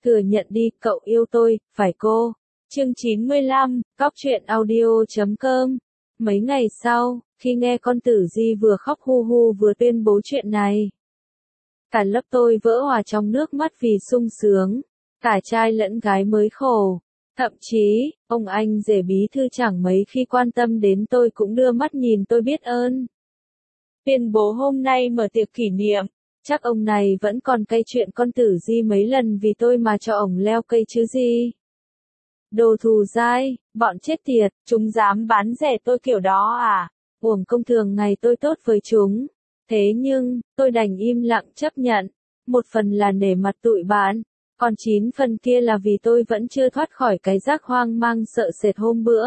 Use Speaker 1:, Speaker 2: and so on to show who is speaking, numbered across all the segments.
Speaker 1: Thừa nhận đi, cậu yêu tôi, phải cô. Chương 95, Cóc truyện audio.com. Mấy ngày sau, khi nghe con Tử Di vừa khóc hu hu vừa tuyên bố chuyện này, cả lớp tôi vỡ òa trong nước mắt vì sung sướng, cả trai lẫn gái mới khổ. Thậm chí, ông anh rể bí thư chẳng mấy khi quan tâm đến tôi cũng đưa mắt nhìn tôi biết ơn. Tuyên bố hôm nay mở tiệc kỷ niệm, chắc ông này vẫn còn cay chuyện con Tử Di mấy lần vì tôi mà cho ổng leo cây chứ gì. Đồ thù dai, bọn chết tiệt, chúng dám bán rẻ tôi kiểu đó à? Uổng công thường ngày tôi tốt với chúng. Thế nhưng, tôi đành im lặng chấp nhận. Một phần là nể mặt tụi bạn, còn 9 phần kia là vì tôi vẫn chưa thoát khỏi cái giác hoang mang sợ sệt hôm bữa.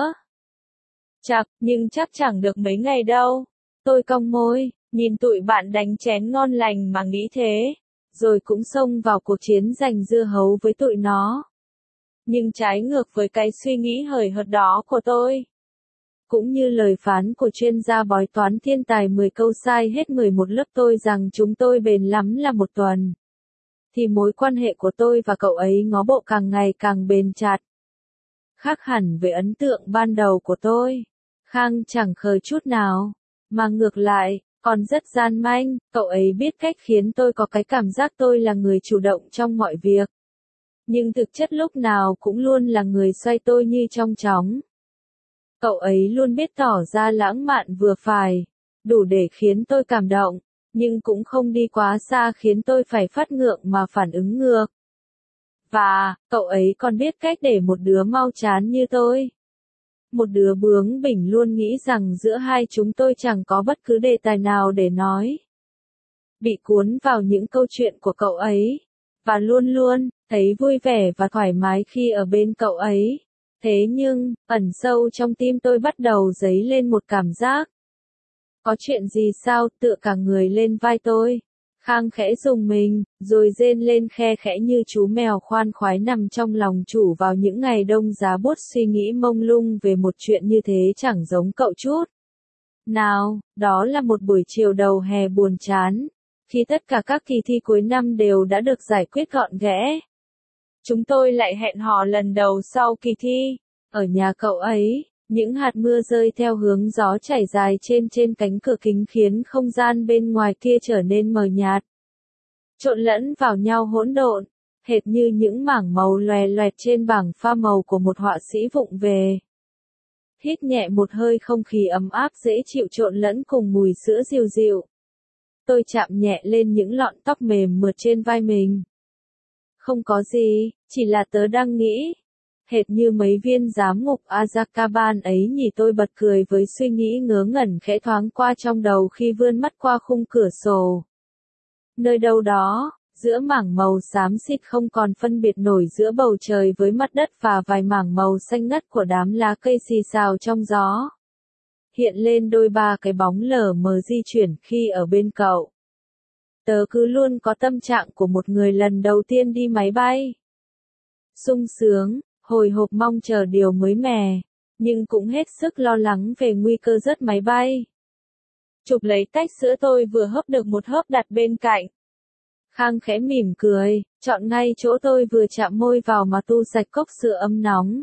Speaker 1: Nhưng chắc chẳng được mấy ngày đâu. Tôi cong môi, nhìn tụi bạn đánh chén ngon lành mà nghĩ thế, rồi cũng xông vào cuộc chiến giành dưa hấu với tụi nó. Nhưng trái ngược với cái suy nghĩ hời hợt đó của tôi, cũng như lời phán của chuyên gia bói toán thiên tài 10 câu sai hết 11 lớp tôi rằng chúng tôi bền lắm là 1 tuần, thì mối quan hệ của tôi và cậu ấy ngó bộ càng ngày càng bền chặt. Khác hẳn với ấn tượng ban đầu của tôi, Khang chẳng khờ chút nào, mà ngược lại, còn rất gian manh. Cậu ấy biết cách khiến tôi có cái cảm giác tôi là người chủ động trong mọi việc, nhưng thực chất lúc nào cũng luôn là người xoay tôi như trong chóng. Cậu ấy luôn biết tỏ ra lãng mạn vừa phải, đủ để khiến tôi cảm động, nhưng cũng không đi quá xa khiến tôi phải phát ngượng mà phản ứng ngược. Và, cậu ấy còn biết cách để một đứa mau chán như tôi, một đứa bướng bỉnh luôn nghĩ rằng giữa hai chúng tôi chẳng có bất cứ đề tài nào để nói, bị cuốn vào những câu chuyện của cậu ấy, và luôn luôn thấy vui vẻ và thoải mái khi ở bên cậu ấy. Thế nhưng, ẩn sâu trong tim tôi bắt đầu dấy lên một cảm giác. Có chuyện gì sao? Tựa cả người lên vai tôi. Khang khẽ rùng mình, rồi rên lên khe khẽ như chú mèo khoan khoái nằm trong lòng chủ vào những ngày đông giá buốt suy nghĩ mông lung về một chuyện như thế chẳng giống cậu chút nào. Đó là một buổi chiều đầu hè buồn chán, khi tất cả các kỳ thi cuối năm đều đã được giải quyết gọn ghẽ. Chúng tôi lại hẹn hò lần đầu sau kỳ thi, ở nhà cậu ấy. Những hạt mưa rơi theo hướng gió chảy dài trên cánh cửa kính khiến không gian bên ngoài kia trở nên mờ nhạt, trộn lẫn vào nhau hỗn độn, hệt như những mảng màu loè loẹt trên bảng pha màu của một họa sĩ vụng về. Hít nhẹ một hơi không khí ấm áp dễ chịu trộn lẫn cùng mùi sữa dịu dịu. Tôi chạm nhẹ lên những lọn tóc mềm mượt trên vai mình. Không có gì, chỉ là tớ đang nghĩ. Hệt như mấy viên giám ngục Azkaban ấy nhỉ. Tôi bật cười với suy nghĩ ngớ ngẩn khẽ thoáng qua trong đầu khi vươn mắt qua khung cửa sổ. Nơi đâu đó, giữa mảng màu xám xịt không còn phân biệt nổi giữa bầu trời với mặt đất và vài mảng màu xanh ngắt của đám lá cây xì xào trong gió, hiện lên đôi ba cái bóng lờ mờ di chuyển khi ở bên cậu. Tớ cứ luôn có tâm trạng của một người lần đầu tiên đi máy bay. Sung sướng, hồi hộp mong chờ điều mới mẻ, nhưng cũng hết sức lo lắng về nguy cơ rớt máy bay. Chụp lấy tách sữa tôi vừa hớp được một hớp đặt bên cạnh. Khang khẽ mỉm cười, chọn ngay chỗ tôi vừa chạm môi vào mà tu sạch cốc sữa ấm nóng.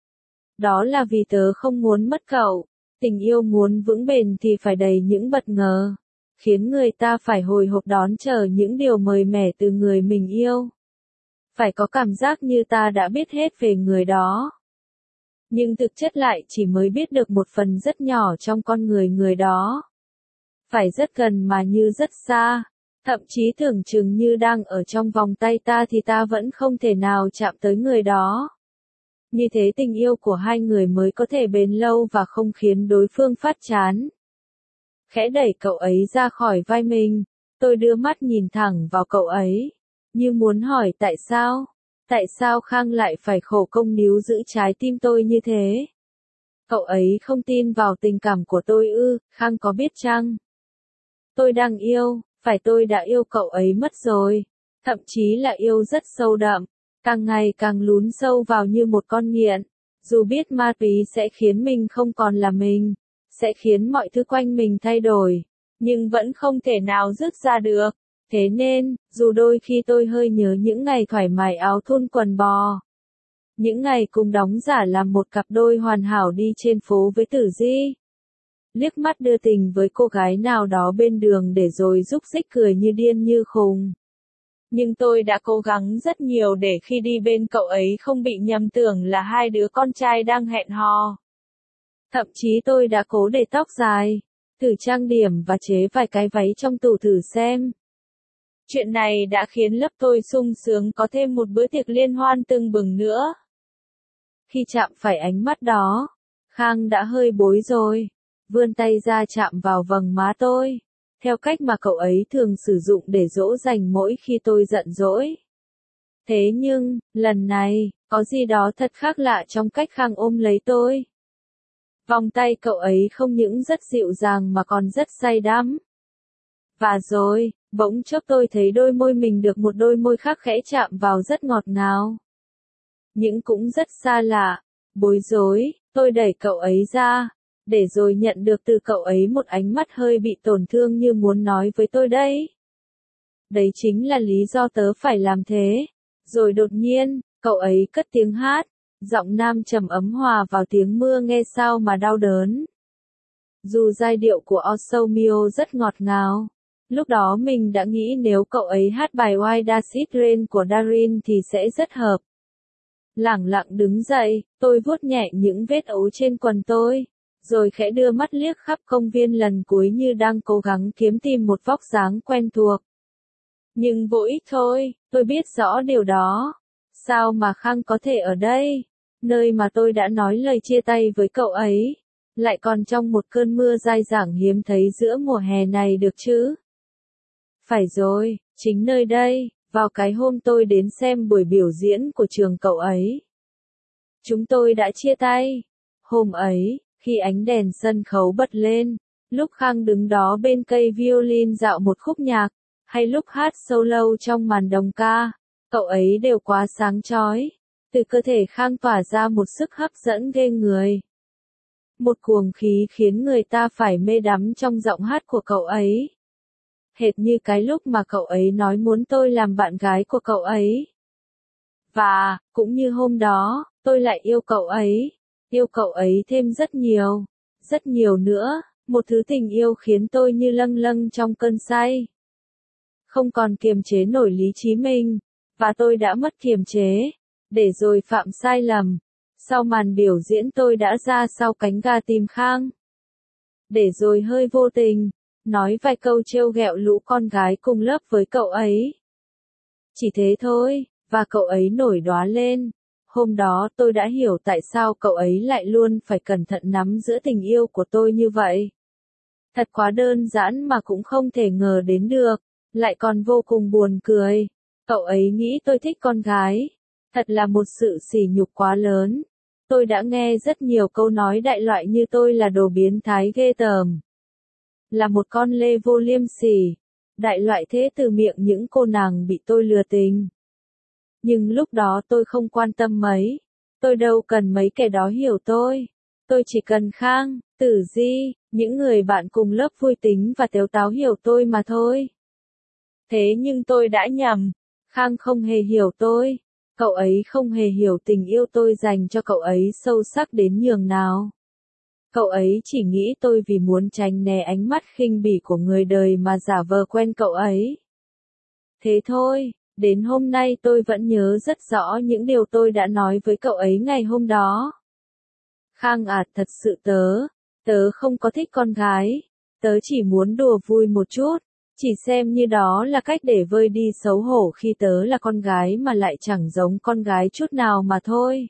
Speaker 1: Đó là vì tớ không muốn mất cậu. Tình yêu muốn vững bền thì phải đầy những bất ngờ, khiến người ta phải hồi hộp đón chờ những điều mới mẻ từ người mình yêu. Phải có cảm giác như ta đã biết hết về người đó, nhưng thực chất lại chỉ mới biết được một phần rất nhỏ trong con người đó. Phải rất gần mà như rất xa, thậm chí tưởng chừng như đang ở trong vòng tay ta thì ta vẫn không thể nào chạm tới người đó. Như thế tình yêu của hai người mới có thể bền lâu và không khiến đối phương phát chán. Khẽ đẩy cậu ấy ra khỏi vai mình, tôi đưa mắt nhìn thẳng vào cậu ấy, như muốn hỏi tại sao Khang lại phải khổ công níu giữ trái tim tôi như thế. Cậu ấy không tin vào tình cảm của tôi ư? Khang có biết chăng? Tôi đang yêu, phải tôi đã yêu cậu ấy mất rồi, thậm chí là yêu rất sâu đậm, càng ngày càng lún sâu vào như một con nghiện. Dù biết ma túy sẽ khiến mình không còn là mình, sẽ khiến mọi thứ quanh mình thay đổi, nhưng vẫn không thể nào dứt ra được. Thế nên, dù đôi khi tôi hơi nhớ những ngày thoải mái áo thun quần bò, những ngày cùng đóng giả làm một cặp đôi hoàn hảo đi trên phố với Tử Di, liếc mắt đưa tình với cô gái nào đó bên đường để rồi rúc rích cười như điên như khùng. Nhưng tôi đã cố gắng rất nhiều để khi đi bên cậu ấy không bị nhầm tưởng là hai đứa con trai đang hẹn hò. Thậm chí tôi đã cố để tóc dài, thử trang điểm và chế vài cái váy trong tủ thử xem. Chuyện này đã khiến lớp tôi sung sướng có thêm một bữa tiệc liên hoan tưng bừng nữa. Khi chạm phải ánh mắt đó, Khang đã hơi bối rồi, vươn tay ra chạm vào vầng má tôi, theo cách mà cậu ấy thường sử dụng để dỗ dành mỗi khi tôi giận dỗi. Thế nhưng, lần này, có gì đó thật khác lạ trong cách Khang ôm lấy tôi. Vòng tay cậu ấy không những rất dịu dàng mà còn rất say đắm. Và rồi, bỗng chốc tôi thấy đôi môi mình được một đôi môi khác khẽ chạm vào rất ngọt ngào. Nhưng cũng rất xa lạ. Bối rối, tôi đẩy cậu ấy ra, để rồi nhận được từ cậu ấy một ánh mắt hơi bị tổn thương như muốn nói với tôi đấy. Đấy chính là lý do tớ phải làm thế. Rồi đột nhiên, cậu ấy cất tiếng hát, giọng nam trầm ấm hòa vào tiếng mưa nghe sao mà đau đớn. Dù giai điệu của Oh Mio rất ngọt ngào, lúc đó mình đã nghĩ nếu cậu ấy hát bài Why Does It Rain của Darin thì sẽ rất hợp. Lẳng lặng đứng dậy, tôi vuốt nhẹ những vết ấu trên quần tôi, rồi khẽ đưa mắt liếc khắp công viên lần cuối như đang cố gắng kiếm tìm một vóc dáng quen thuộc. Nhưng vô ích thôi, tôi biết rõ điều đó. Sao mà Khang có thể ở đây, nơi mà tôi đã nói lời chia tay với cậu ấy, lại còn trong một cơn mưa dai dẳng hiếm thấy giữa mùa hè này được chứ? Phải rồi, chính nơi đây, vào cái hôm tôi đến xem buổi biểu diễn của trường cậu ấy. Chúng tôi đã chia tay. Hôm ấy, khi ánh đèn sân khấu bật lên, lúc Khang đứng đó bên cây violin dạo một khúc nhạc, hay lúc hát solo trong màn đồng ca, cậu ấy đều quá sáng chói. Từ cơ thể Khang tỏa ra một sức hấp dẫn ghê người. Một cuồng khí khiến người ta phải mê đắm trong giọng hát của cậu ấy. Hệt như cái lúc mà cậu ấy nói muốn tôi làm bạn gái của cậu ấy. Và, cũng như hôm đó, tôi lại yêu cậu ấy thêm rất nhiều nữa, một thứ tình yêu khiến tôi như lâng lâng trong cơn say. Không còn kiềm chế nổi lý trí mình, và tôi đã mất kiềm chế, để rồi phạm sai lầm. Sau màn biểu diễn tôi đã ra sau cánh gà tìm Khang. Để rồi hơi vô tình, nói vài câu trêu ghẹo lũ con gái cùng lớp với cậu ấy. Chỉ thế thôi, và cậu ấy nổi đoá lên. Hôm đó tôi đã hiểu tại sao cậu ấy lại luôn phải cẩn thận nắm giữ tình yêu của tôi như vậy. Thật quá đơn giản mà cũng không thể ngờ đến được, lại còn vô cùng buồn cười. Cậu ấy nghĩ tôi thích con gái. Thật là một sự sỉ nhục quá lớn. Tôi đã nghe rất nhiều câu nói đại loại như tôi là đồ biến thái ghê tởm, là một con lê vô liêm sỉ, đại loại thế từ miệng những cô nàng bị tôi lừa tình. Nhưng lúc đó tôi không quan tâm mấy, tôi đâu cần mấy kẻ đó hiểu tôi chỉ cần Khang, Tử Di, những người bạn cùng lớp vui tính và tếu táo hiểu tôi mà thôi. Thế nhưng tôi đã nhầm, Khang không hề hiểu tôi, cậu ấy không hề hiểu tình yêu tôi dành cho cậu ấy sâu sắc đến nhường nào. Cậu ấy chỉ nghĩ tôi vì muốn tránh né ánh mắt khinh bỉ của người đời mà giả vờ quen cậu ấy. Thế thôi, đến hôm nay tôi vẫn nhớ rất rõ những điều tôi đã nói với cậu ấy ngày hôm đó. Khang à, thật sự tớ không có thích con gái, tớ chỉ muốn đùa vui một chút, chỉ xem như đó là cách để vơi đi xấu hổ khi tớ là con gái mà lại chẳng giống con gái chút nào mà thôi.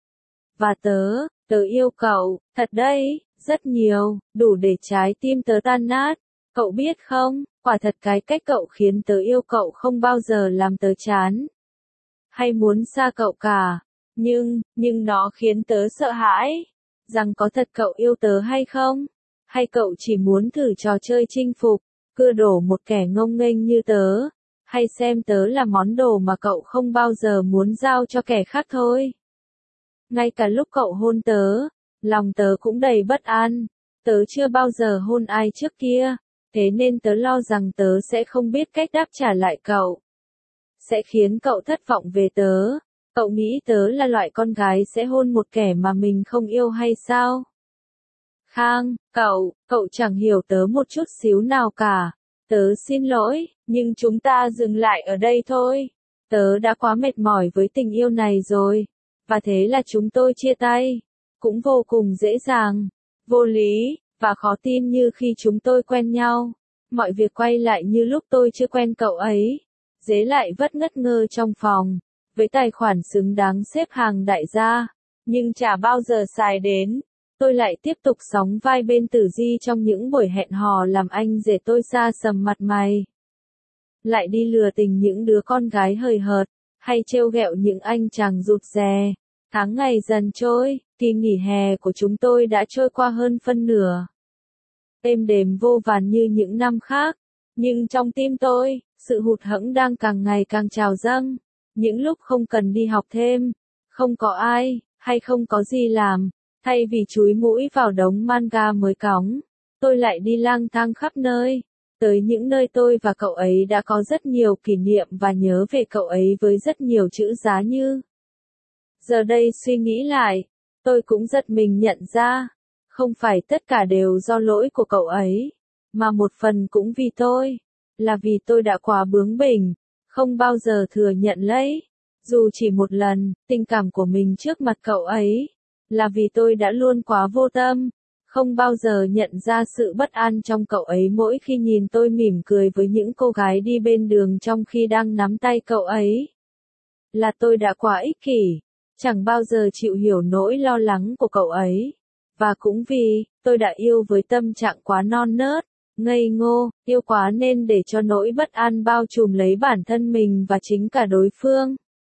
Speaker 1: Và tớ yêu cậu, thật đấy, rất nhiều, đủ để trái tim tớ tan nát. Cậu biết không, quả thật cái cách cậu khiến tớ yêu cậu không bao giờ làm tớ chán hay muốn xa cậu cả. Nhưng nó khiến tớ sợ hãi, rằng có thật cậu yêu tớ hay không? Hay cậu chỉ muốn thử trò chơi chinh phục, cưa đổ một kẻ ngông nghênh như tớ? Hay xem tớ là món đồ mà cậu không bao giờ muốn giao cho kẻ khác thôi? Ngay cả lúc cậu hôn tớ, lòng tớ cũng đầy bất an. Tớ chưa bao giờ hôn ai trước kia, Thế nên tớ lo rằng tớ sẽ không biết cách đáp trả lại cậu. Sẽ khiến cậu thất vọng về tớ. Cậu nghĩ tớ là loại con gái sẽ hôn một kẻ mà mình không yêu hay sao? Khang, cậu chẳng hiểu tớ một chút xíu nào cả. Tớ xin lỗi, nhưng chúng ta dừng lại ở đây thôi. Tớ đã quá mệt mỏi với tình yêu này rồi. Và thế là chúng tôi chia tay. Cũng vô cùng dễ dàng, vô lý, và khó tin như khi chúng tôi quen nhau. Mọi việc quay lại như lúc tôi chưa quen cậu ấy. Dế lại vất ngất ngơ trong phòng, với tài khoản xứng đáng xếp hàng đại gia, nhưng chả bao giờ xài đến. Tôi lại tiếp tục sóng vai bên Tử Di trong những buổi hẹn hò làm anh rể tôi xa sầm mặt mày. Lại đi lừa tình những đứa con gái hời hợt, hay trêu ghẹo những anh chàng rụt rè. Tháng ngày dần trôi, kỳ nghỉ hè của chúng tôi đã trôi qua hơn phân nửa. Êm đềm vô vàn như những năm khác, nhưng trong tim tôi, sự hụt hẫng đang càng ngày càng trào dâng. Những lúc không cần đi học thêm, không có ai, hay không có gì làm, thay vì chúi mũi vào đống manga mới cóng, tôi lại đi lang thang khắp nơi, tới những nơi tôi và cậu ấy đã có rất nhiều kỷ niệm và nhớ về cậu ấy với rất nhiều chữ giá như. Giờ đây suy nghĩ lại, tôi cũng giật mình nhận ra, không phải tất cả đều do lỗi của cậu ấy, mà một phần cũng vì tôi, là vì tôi đã quá bướng bỉnh, không bao giờ thừa nhận lấy, dù chỉ một lần, tình cảm của mình trước mặt cậu ấy, là vì tôi đã luôn quá vô tâm, không bao giờ nhận ra sự bất an trong cậu ấy mỗi khi nhìn tôi mỉm cười với những cô gái đi bên đường trong khi đang nắm tay cậu ấy. Là tôi đã quá ích kỷ, chẳng bao giờ chịu hiểu nỗi lo lắng của cậu ấy. Và cũng vì, tôi đã yêu với tâm trạng quá non nớt, ngây ngô, yêu quá nên để cho nỗi bất an bao trùm lấy bản thân mình và chính cả đối phương.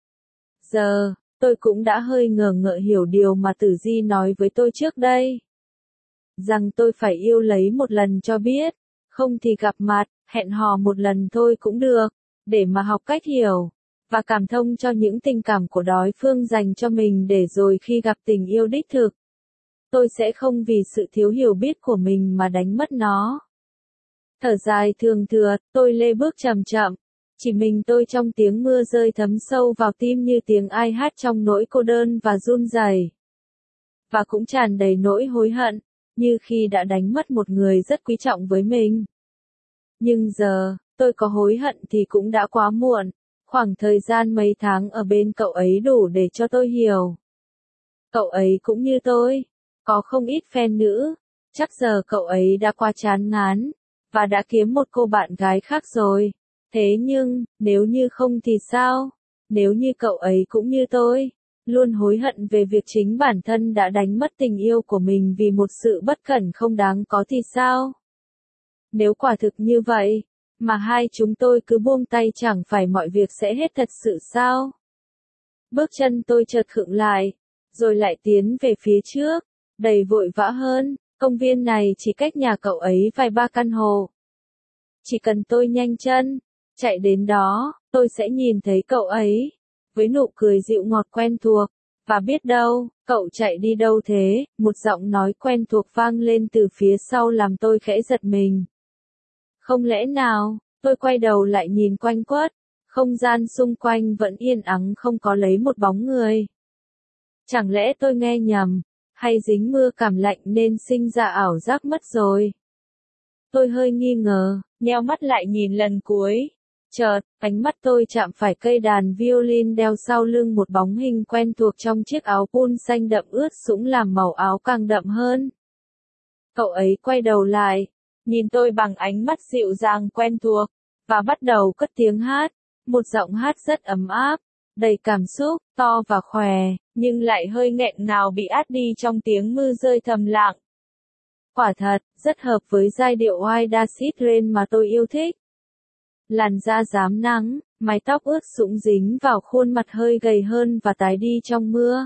Speaker 1: Giờ, tôi cũng đã hơi ngờ ngợ hiểu điều mà Tử Di nói với tôi trước đây. Rằng tôi phải yêu lấy một lần cho biết, không thì gặp mặt, hẹn hò một lần thôi cũng được, để mà học cách hiểu, và cảm thông cho những tình cảm của đối phương dành cho mình để rồi khi gặp tình yêu đích thực, tôi sẽ không vì sự thiếu hiểu biết của mình mà đánh mất nó. Thở dài thường thượt, tôi lê bước chậm chậm, chỉ mình tôi trong tiếng mưa rơi thấm sâu vào tim như tiếng ai hát trong nỗi cô đơn và run rẩy. Và cũng tràn đầy nỗi hối hận, như khi đã đánh mất một người rất quý trọng với mình. Nhưng giờ, tôi có hối hận thì cũng đã quá muộn, khoảng thời gian mấy tháng ở bên cậu ấy đủ để cho tôi hiểu. Cậu ấy cũng như tôi, có không ít fan nữ, chắc giờ cậu ấy đã quá chán ngán, và đã kiếm một cô bạn gái khác rồi. Thế nhưng, nếu như không thì sao? Nếu như cậu ấy cũng như tôi, luôn hối hận về việc chính bản thân đã đánh mất tình yêu của mình vì một sự bất cẩn không đáng có thì sao? Nếu quả thực như vậy, mà hai chúng tôi cứ buông tay chẳng phải mọi việc sẽ hết thật sự sao? Bước chân tôi chợt khựng lại, rồi lại tiến về phía trước, đầy vội vã hơn. Công viên này chỉ cách nhà cậu ấy vài ba căn hộ. Chỉ cần tôi nhanh chân, chạy đến đó, tôi sẽ nhìn thấy cậu ấy, với nụ cười dịu ngọt quen thuộc. Và biết đâu, cậu chạy đi đâu thế? Một giọng nói quen thuộc vang lên từ phía sau làm tôi khẽ giật mình. Không lẽ nào, tôi quay đầu lại nhìn quanh quất, không gian xung quanh vẫn yên ắng không có lấy một bóng người. Chẳng lẽ tôi nghe nhầm, hay dính mưa cảm lạnh nên sinh ra ảo giác mất rồi? Tôi hơi nghi ngờ, nheo mắt lại nhìn lần cuối. Chợt, ánh mắt tôi chạm phải cây đàn violin đeo sau lưng một bóng hình quen thuộc trong chiếc áo pun xanh đậm ướt sũng làm màu áo càng đậm hơn. Cậu ấy quay đầu lại, nhìn tôi bằng ánh mắt dịu dàng quen thuộc, và bắt đầu cất tiếng hát, một giọng hát rất ấm áp, đầy cảm xúc, to và khỏe, nhưng lại hơi nghẹn ngào bị át đi trong tiếng mưa rơi thầm lặng. Quả thật, rất hợp với giai điệu Why Does It Rain mà tôi yêu thích. Làn da rám nắng, mái tóc ướt sũng dính vào khuôn mặt hơi gầy hơn và tái đi trong mưa.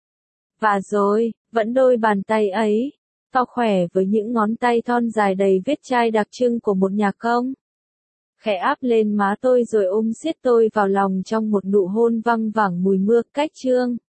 Speaker 1: Và rồi, vẫn đôi bàn tay ấy, to khỏe với những ngón tay thon dài đầy vết chai đặc trưng của một nhạc công. Khẽ áp lên má tôi rồi ôm siết tôi vào lòng trong một nụ hôn văng vẳng mùi mưa cách trương.